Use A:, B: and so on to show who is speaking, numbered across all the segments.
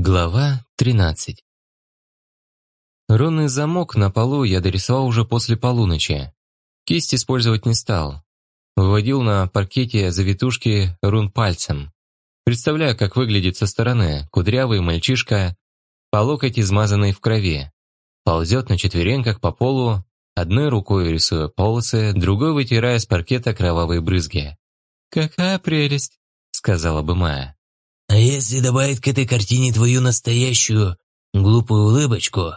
A: Глава 13. Рунный замок на полу я дорисовал уже после полуночи. Кисть использовать не стал. Выводил на паркете завитушки рун пальцем. Представляю, как выглядит со стороны кудрявый мальчишка, по локоть измазанный в крови. Ползет на четвереньках по полу, одной рукой рисуя полосы, другой вытирая с паркета кровавые брызги. «Какая прелесть!» — сказала бы Майя.
B: «А если добавить к этой картине твою настоящую глупую улыбочку,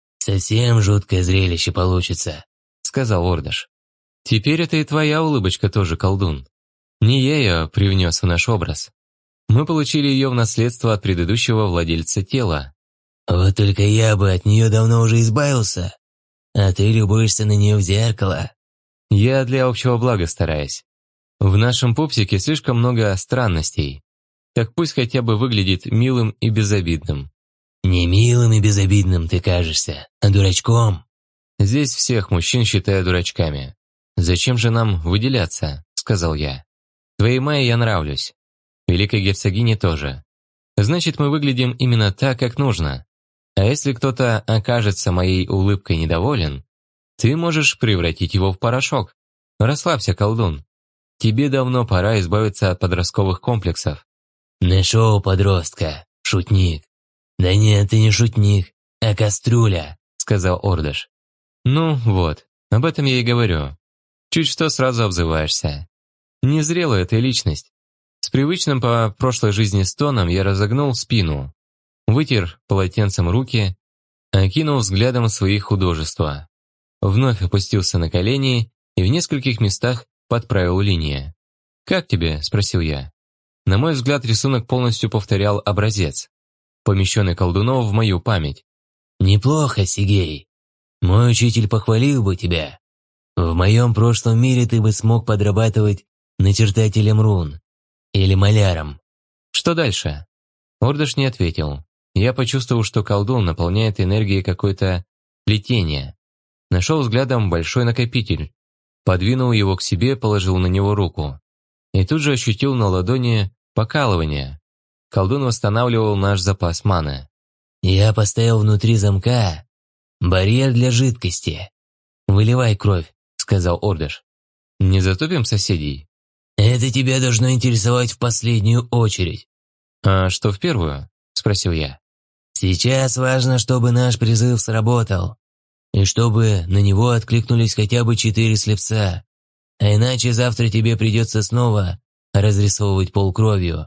B: совсем жуткое зрелище получится», —
A: сказал Ордыш. «Теперь это и твоя улыбочка тоже, колдун. Не я ее привнес в наш образ. Мы получили ее в наследство от предыдущего владельца тела».
B: «Вот только я бы от нее давно уже избавился, а ты любуешься на нее в зеркало».
A: «Я для общего блага стараюсь. В нашем пупсике слишком много странностей. Так пусть хотя бы выглядит милым и безобидным».
B: «Не милым и безобидным ты кажешься, а дурачком».
A: «Здесь всех мужчин считаю дурачками. Зачем же нам выделяться?» — сказал я. «Твоей Майе я нравлюсь. Великой герцогине тоже. Значит, мы выглядим именно так, как нужно. А если кто-то окажется моей улыбкой недоволен, ты можешь превратить его в порошок. Расслабься, колдун. Тебе давно пора избавиться от подростковых комплексов».
B: «Нашел подростка, шутник». «Да нет, ты не шутник, а кастрюля», —
A: сказал Ордыш. «Ну вот, об этом я и говорю. Чуть что сразу обзываешься. Незрелая ты личность». С привычным по прошлой жизни стоном я разогнул спину, вытер полотенцем руки, окинул взглядом свои художества. Вновь опустился на колени и в нескольких местах подправил линии. «Как тебе?» – спросил я. На мой взгляд, рисунок полностью повторял образец, помещенный колдуном в мою память.
B: «Неплохо, Сигей. Мой учитель похвалил бы тебя. В моем прошлом мире ты бы смог подрабатывать начертателем рун. Или маляром».
A: «Что дальше?» Ордыш не ответил. Я почувствовал, что колдун наполняет энергией какое-то плетение. Нашел взглядом большой накопитель. Подвинул его к себе, положил на него руку. И тут же ощутил на ладони покалывание. Колдун восстанавливал наш запас маны.
B: «Я поставил внутри замка барьер для жидкости. Выливай кровь», — сказал Ордыш.
A: «Не затопим соседей?»
B: «Это тебя должно интересовать в последнюю очередь».
A: «А что в первую?» — спросил я.
B: «Сейчас важно, чтобы наш призыв сработал, и чтобы на него откликнулись хотя бы 4 слепца, а иначе завтра тебе придется снова разрисовывать пол кровью».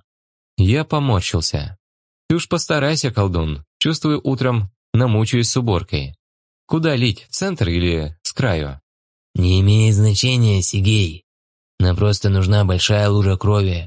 A: Я поморщился. «Ты уж постарайся, колдун. Чувствую, утром намучаюсь с уборкой. Куда лить, в центр или с краю?»
B: «Не имеет значения, Сигей. Нам просто нужна большая лужа крови».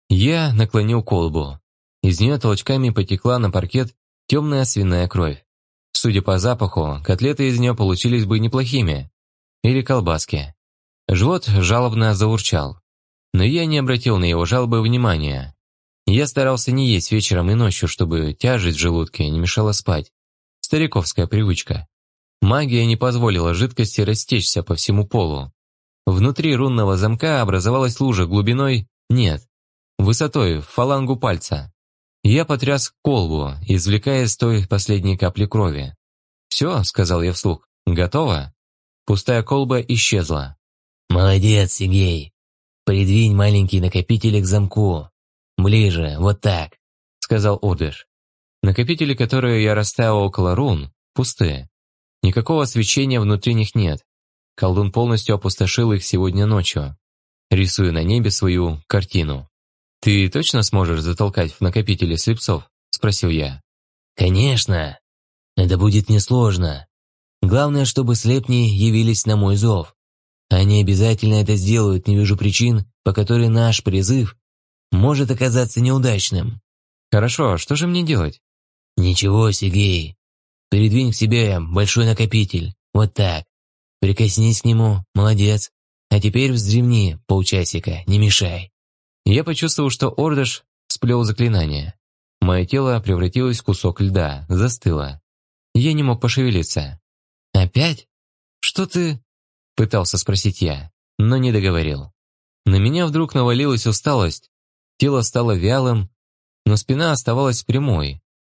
A: Я наклонил колбу. Из нее толчками потекла на паркет темная свиная кровь. Судя по запаху, котлеты из нее получились бы неплохими. Или колбаски. Живот жалобно заурчал. Но я не обратил на его жалобы внимания. Я старался не есть вечером и ночью, чтобы тяжесть в желудке не мешала спать. Стариковская привычка. Магия не позволила жидкости растечься по всему полу. Внутри рунного замка образовалась лужа глубиной нет, высотой в фалангу пальца. Я потряс колбу, извлекая из той последней капли крови. «Все», — сказал я вслух, — «готово?» Пустая колба исчезла.
B: «Молодец, Сигей. Придвинь маленький накопитель к замку. Ближе, вот так», — сказал Ордыш. Накопители, которые я расставил около рун, пустые. Никакого свечения внутри них нет. Колдун полностью опустошил их сегодня ночью, рисуя на небе свою картину. «Ты точно сможешь затолкать в накопители слепцов?» – спросил я. «Конечно. Это будет несложно. Главное, чтобы слепни явились на мой зов. Они обязательно это сделают, не вижу причин, по которой наш призыв может оказаться неудачным».
A: «Хорошо, а что же мне делать?»
B: «Ничего, Сигей. Передвинь к себе большой накопитель. Вот так. Прикоснись к нему, молодец. А теперь вздремни полчасика, не мешай».
A: Я почувствовал, что Ордыш сплел заклинание. Мое тело превратилось в кусок льда, застыло. Я не мог пошевелиться. «Опять? Что ты...» – пытался спросить я, но не договорил. На меня вдруг навалилась усталость. Тело стало вялым, но спина оставалась прямой.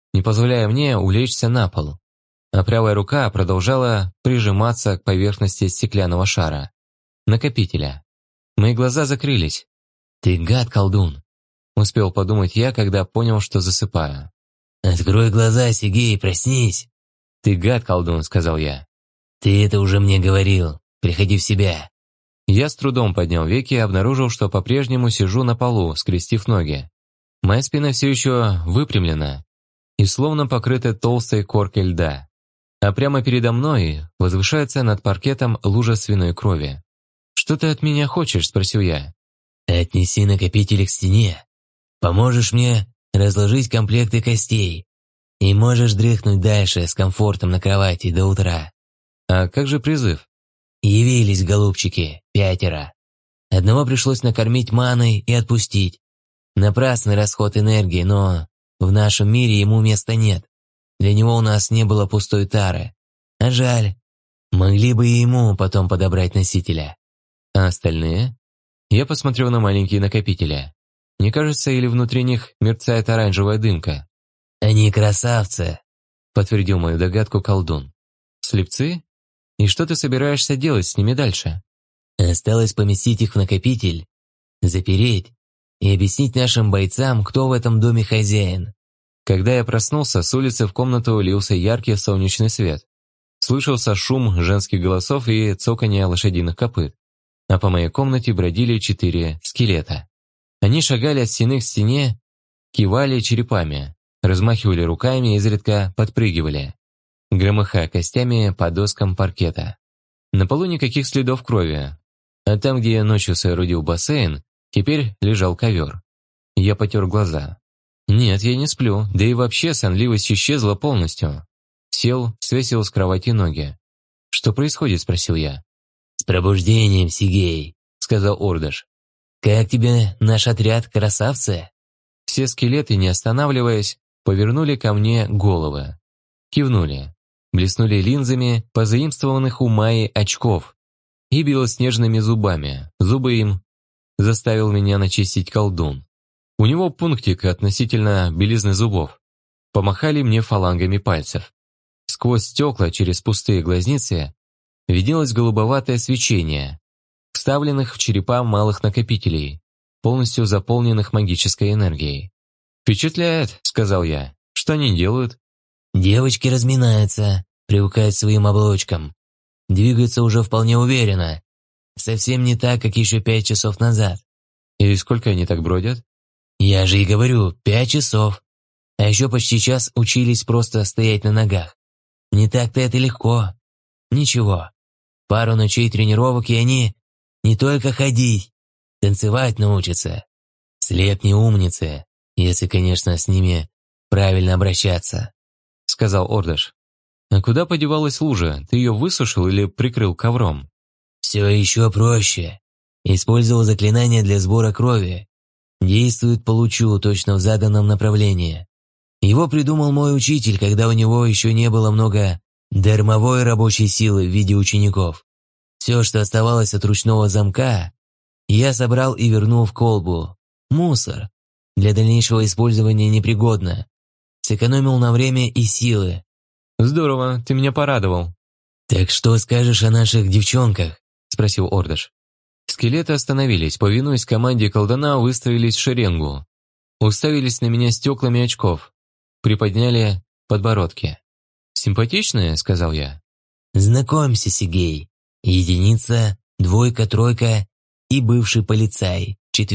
A: не позволяя мне улечься на пол, а правая рука продолжала прижиматься к поверхности стеклянного шара, накопителя. Мои глаза закрылись. «Ты гад, колдун!» – успел подумать я, когда понял, что засыпаю.
B: «Открой глаза, Сигей, проснись!»
A: «Ты гад, колдун!» – сказал я.
B: «Ты это уже мне говорил. Приходи в себя!»
A: Я с трудом поднял веки и обнаружил, что по-прежнему сижу на полу, скрестив ноги. Моя спина все еще выпрямлена и словно покрыта толстой коркой льда. А прямо передо мной возвышается над паркетом лужа свиной крови. «Что ты от меня хочешь?» – спросил я.
B: «Отнеси накопитель к стене. Поможешь мне разложить комплекты костей. И можешь дрыхнуть дальше с комфортом на кровати до утра».
A: «А как же призыв?»
B: Явились голубчики, 5. Одного пришлось накормить маной и отпустить. Напрасный расход энергии, но в нашем мире ему места нет. Для него у нас не было пустой тары. А жаль. Могли бы и ему потом подобрать носителя.
A: А остальные? Я посмотрел на маленькие накопители. Не кажется, или внутри них мерцает оранжевая дымка?
B: Они красавцы,
A: подтвердил мою догадку колдун. Слепцы? И что ты собираешься делать с ними дальше?
B: Осталось поместить их в накопитель, запереть и объяснить нашим бойцам, кто в этом доме хозяин.
A: Когда я проснулся, с улицы в комнату лился яркий солнечный свет. Слышался шум женских голосов и цоканье лошадиных копыт. А по моей комнате бродили 4 скелета. Они шагали от стены к стене, кивали черепами, размахивали руками и изредка подпрыгивали, громыхая костями по доскам паркета. На полу никаких следов крови, а там, где я ночью соорудил бассейн, теперь лежал ковер. Я потер глаза. Нет, я не сплю, да и вообще сонливость исчезла полностью. Сел, свесил с кровати ноги. «Что происходит?» – спросил я.
B: «С пробуждением, Сигей», – сказал Ордыш. «Как тебе наш отряд, красавцы?»
A: Все скелеты, не останавливаясь, повернули ко мне головы. Кивнули. Блеснули линзами позаимствованных у Майи очков и белоснежными зубами. Зубы им заставил меня начистить колдун. У него пунктик относительно белизны зубов. Помахали мне фалангами пальцев. Сквозь стекла, через пустые глазницы, виделось голубоватое свечение, вставленных в черепа малых накопителей, полностью заполненных магической энергией. «Впечатляет», — сказал я. «Что они делают?»
B: «Девочки разминаются, привыкают к своим оболочкам. Двигаются уже вполне уверенно. Совсем не так, как еще 5 часов назад».
A: «И сколько они так бродят?»
B: «Я же и говорю, 5 часов. А еще почти час учились просто стоять на ногах. Не так-то это легко. Ничего. Пару ночей тренировок, и они не только ходить, танцевать научатся. Слепни умницы, если, конечно, с ними правильно обращаться», —
A: сказал Ордыш. «А куда подевалась лужа? Ты ее высушил или прикрыл ковром?»
B: «Все еще проще. Использовал заклинание для сбора крови. Действует по лучу точно в заданном направлении. Его придумал мой учитель, когда у него еще не было много дармовой рабочей силы в виде учеников. Все, что оставалось от ручного замка, я собрал и вернул в колбу. Мусор. Для дальнейшего использования непригодно. Сэкономил на время и силы».
A: «Здорово, ты меня порадовал».
B: «Так что скажешь о наших девчонках?»
A: – спросил Ордыш. Скелеты остановились, повинуясь команде колдуна, выстроились в шеренгу. Уставились на меня стеклами очков. Приподняли подбородки. «Симпатичные?» – сказал я.
B: «Знакомься, Сигей. 1, 2, 3 и бывший полицай,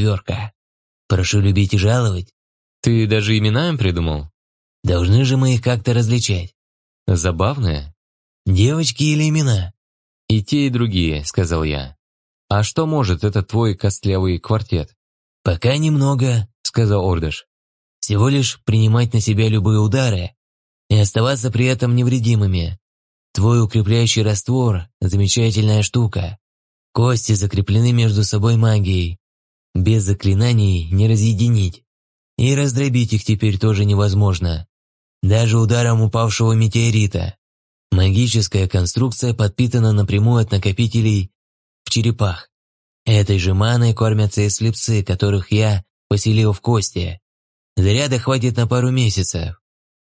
B: 4. Прошу любить и жаловать».
A: «Ты даже имена им придумал?»
B: «Должны же мы их как-то различать».
A: «Забавные?»
B: «Девочки или имена?»
A: «И те, и другие», – сказал я. «А что может этот твой костлявый квартет?»
B: «Пока немного», – сказал Ордыш. «Всего лишь принимать на себя любые удары и оставаться при этом невредимыми. Твой укрепляющий раствор – замечательная штука. Кости закреплены между собой магией. Без заклинаний не разъединить. И раздробить их теперь тоже невозможно. Даже ударом упавшего метеорита. Магическая конструкция подпитана напрямую от накопителей в черепах. Этой же маной кормятся и слепцы, которых я поселил в кости. Заряда хватит на пару месяцев.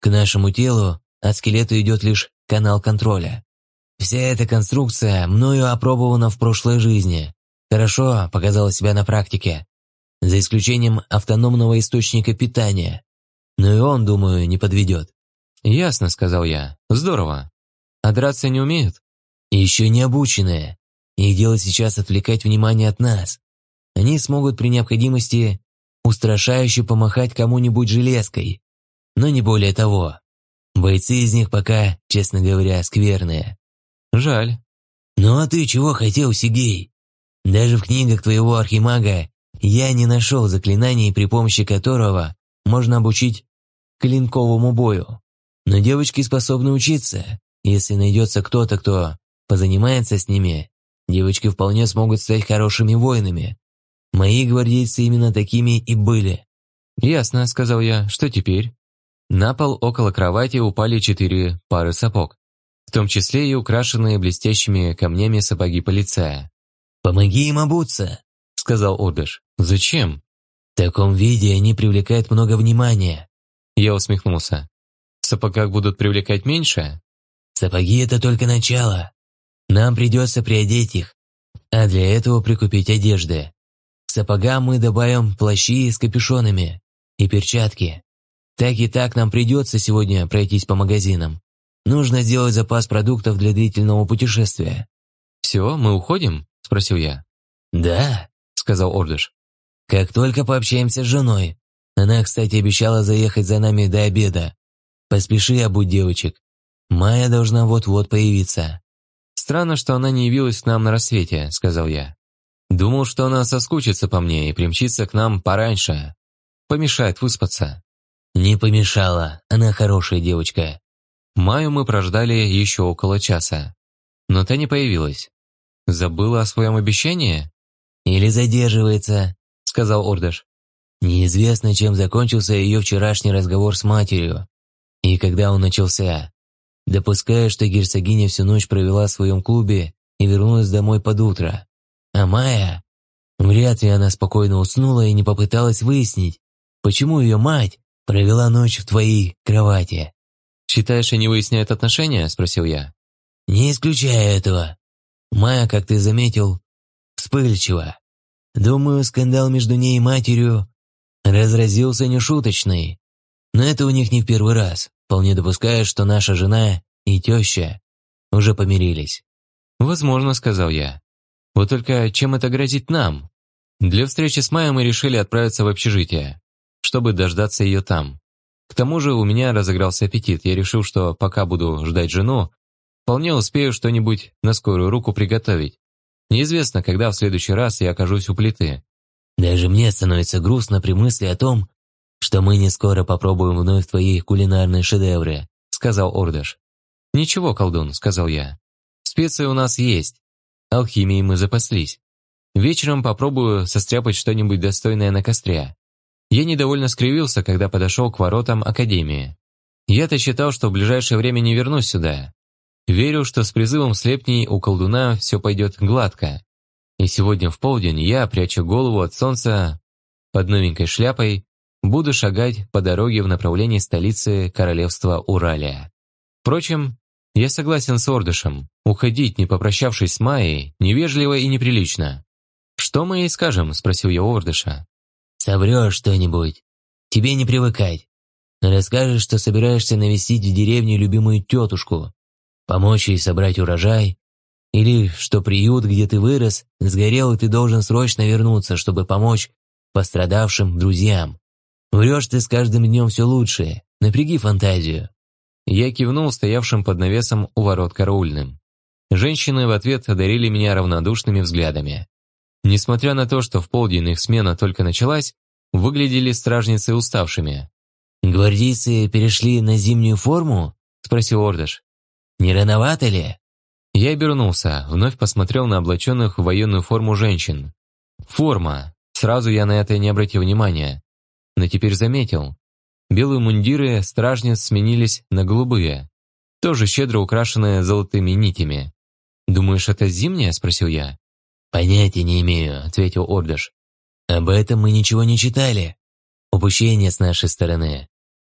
B: К нашему телу от скелета идет лишь канал контроля. Вся эта конструкция мною опробована в прошлой жизни. Хорошо показала себя на практике. За исключением автономного источника питания. Но и он, думаю, не подведет.
A: «Ясно», — сказал я. «Здорово. А драться не умеют?»
B: «Еще не обученные. Их дело сейчас отвлекать внимание от нас. Они смогут при необходимости устрашающе помахать кому-нибудь железкой. Но не более того. Бойцы из них пока, честно говоря, скверные».
A: «Жаль».
B: «Ну а ты чего хотел, Сигей? Даже в книгах твоего архимага я не нашел заклинаний, при помощи которого можно обучить клинковому бою. Но девочки способны учиться. Если найдется кто-то, кто позанимается с ними, девочки вполне смогут стать хорошими воинами. Мои гвардейцы именно такими и были».
A: «Ясно», — сказал я. «Что теперь?» На пол около кровати упали 4 пары сапог, в том числе и украшенные блестящими камнями сапоги полицая.
B: «Помоги им обуться», —
A: сказал Ордыш. «Зачем?»
B: «В таком виде они привлекают много внимания».
A: Я усмехнулся. «В сапогах будут привлекать меньше?»
B: «Сапоги — это только начало. Нам придется приодеть их, а для этого прикупить одежды. К сапогам мы добавим плащи с капюшонами и перчатки. Так и так нам придется сегодня пройтись по магазинам. Нужно сделать запас продуктов для длительного путешествия».
A: «Все, мы уходим?» – спросил я.
B: «Да», –
A: сказал Ордыш.
B: «Как только пообщаемся с женой. Она, кстати, обещала заехать за нами до обеда. Поспеши обуть девочек. Майя должна вот-вот появиться».
A: «Странно, что она не явилась к нам на рассвете», – сказал я. «Думал, что она соскучится по мне и примчится к нам пораньше. Помешает выспаться».
B: «Не помешала, она хорошая девочка».
A: Майю мы прождали еще около часа. Но та не появилась. «Забыла о своем обещании?»
B: «Или задерживается», — сказал Ордыш. «Неизвестно, чем закончился ее вчерашний разговор с матерью. И когда он начался. Допускаю, что герцогиня всю ночь провела в своем клубе и вернулась домой под утро. А Майя? Вряд ли она спокойно уснула и не попыталась выяснить, почему ее мать провела ночь в твоей кровати».
A: «Считаешь, они выясняют отношения?» – спросил я.
B: «Не исключаю этого. Майя, как ты заметил, вспыльчива. Думаю, скандал между ней и матерью разразился нешуточный. Но это у них не в первый раз. Вполне допускаю, что наша жена и теща уже помирились».
A: «Возможно», – сказал я. «Вот только чем это грозит нам? Для встречи с Майей мы решили отправиться в общежитие, чтобы дождаться ее там. К тому же у меня разыгрался аппетит. Я решил, что пока буду ждать жену, вполне успею что-нибудь на скорую руку приготовить. Неизвестно, когда в следующий раз я окажусь у плиты».
B: «Даже мне становится грустно при мысли о том, что мы не скоро попробуем вновь твои кулинарные шедевры», — сказал Ордыш.
A: «Ничего, колдун», — сказал я. «Специи у нас есть. Алхимией мы запаслись. Вечером попробую состряпать что-нибудь достойное на костре». Я недовольно скривился, когда подошел к воротам Академии. Я-то считал, что в ближайшее время не вернусь сюда. Верю, что с призывом слепней у колдуна все пойдет гладко. И сегодня в полдень я, пряча голову от солнца под новенькой шляпой, буду шагать по дороге в направлении столицы королевства Уралия. Впрочем, я согласен с Ордышем. Уходить, не попрощавшись с Майей, невежливо и неприлично. «Что мы ей скажем?» – спросил я у Ордыша.
B: «Соврешь что-нибудь. Тебе не привыкать. Расскажешь, что собираешься навестить в деревне любимую тетушку, помочь ей собрать урожай, или что приют, где ты вырос, сгорел, и ты должен срочно вернуться, чтобы помочь пострадавшим друзьям. Врешь ты с каждым днем все лучше. Напряги фантазию».
A: Я кивнул стоявшим под навесом у ворот караульным. Женщины в ответ одарили меня равнодушными взглядами. Несмотря на то, что в полдень их смена только началась, выглядели стражницы уставшими.
B: «Гвардейцы перешли на зимнюю форму?» – спросил Ордыш. «Не рановато ли?»
A: Я обернулся, вновь посмотрел на облаченных в военную форму женщин. Форма. Сразу я на это не обратил внимания. Но теперь заметил. Белые мундиры стражниц сменились на голубые, тоже щедро украшенные золотыми нитями. «Думаешь, это зимнее?» – спросил я.
B: «Понятия не имею», – ответил Ордыш. «Об этом мы ничего не читали. Упущение с нашей стороны.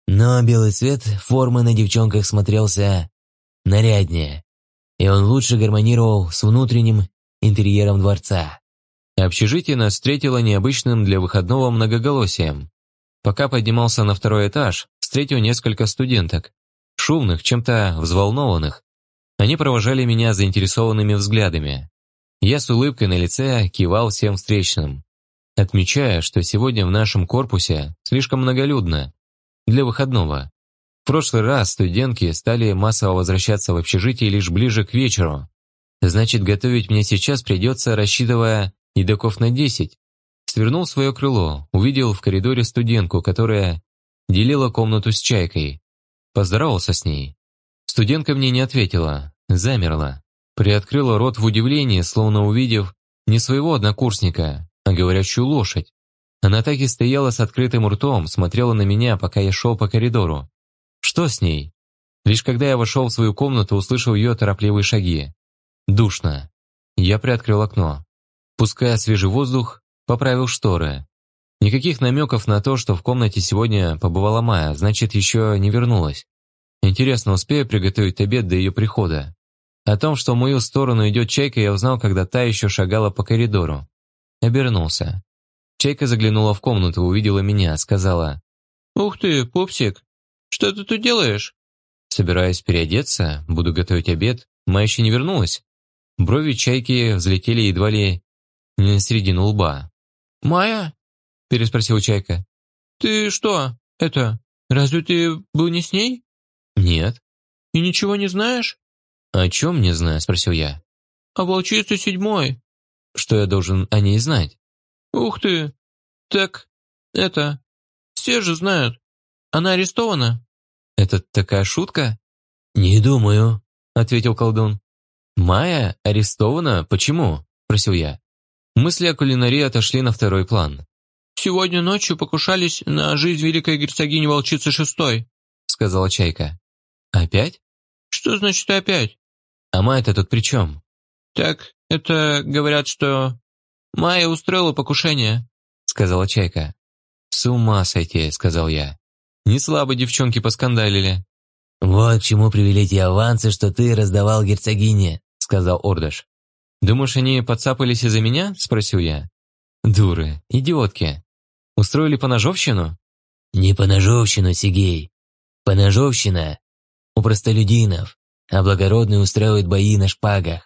B: Но белый цвет формы на девчонках смотрелся наряднее, и он лучше гармонировал с внутренним интерьером дворца.
A: Общежитие нас встретило необычным для выходного многоголосием. Пока поднимался на второй этаж, встретил несколько студенток, шумных, чем-то взволнованных. Они провожали меня заинтересованными взглядами. Я с улыбкой на лице кивал всем встречным, отмечая, что сегодня в нашем корпусе слишком многолюдно для выходного. В прошлый раз студентки стали массово возвращаться в общежитие лишь ближе к вечеру. Значит, готовить мне сейчас придется, рассчитывая едоков на 10. Свернул в свое крыло, увидел в коридоре студентку, которая делила комнату с Чайкой. Поздоровался с ней. Студентка мне не ответила, замерла. Приоткрыла рот в удивлении, словно увидев не своего однокурсника, а говорящую лошадь. Она так и стояла с открытым ртом, смотрела на меня, пока я шел по коридору. Что с ней? Лишь когда я вошел в свою комнату, услышал ее торопливые шаги. Душно. Я приоткрыл окно. Пуская свежий воздух, поправил шторы. Никаких намеков на то, что в комнате сегодня побывала Майя, значит, еще не вернулась. Интересно, успею приготовить обед до ее прихода? О том, что в мою сторону идет Чайка, я узнал, когда та еще шагала по коридору. Обернулся. Чайка заглянула в комнату, увидела меня, сказала: «Ух ты, пупсик, что ты тут делаешь?» Собираюсь переодеться, буду готовить обед. Майя еще не вернулась. Брови Чайки взлетели едва ли не на середину лба. «Майя?» – переспросил Чайка. «Ты что, разве ты был не с ней?» «Нет». «И ничего не знаешь?» «О чем не знаю?» – спросил я. «О волчице 7-й». «Что я должен о ней знать?» «Ух ты! Так, все же знают. Она арестована?» «Это такая шутка?»
B: «Не думаю»,
A: – ответил колдун. «Майя арестована? Почему?» – спросил я. Мысли о кулинарии отошли на второй план. «Сегодня ночью покушались на жизнь великой герцогини волчицы 6-й», – сказала Чайка. «Опять?» «Что значит опять?» «А Майя-то тут при чем?» «Так, говорят, что Майя устроила покушение», – сказала Чайка. «С ума сойти», – сказал я. «Не слабо девчонки поскандалили».
B: «Вот к чему привели те авансы, что ты раздавал герцогине», – сказал Ордыш.
A: «Думаешь, они подцапались из-за меня?» – спросил я. «Дуры, идиотки. Устроили поножовщину?»
B: «Не поножовщину, Сигей. Поножовщина у простолюдинов, а благородные устраивают бои на шпагах».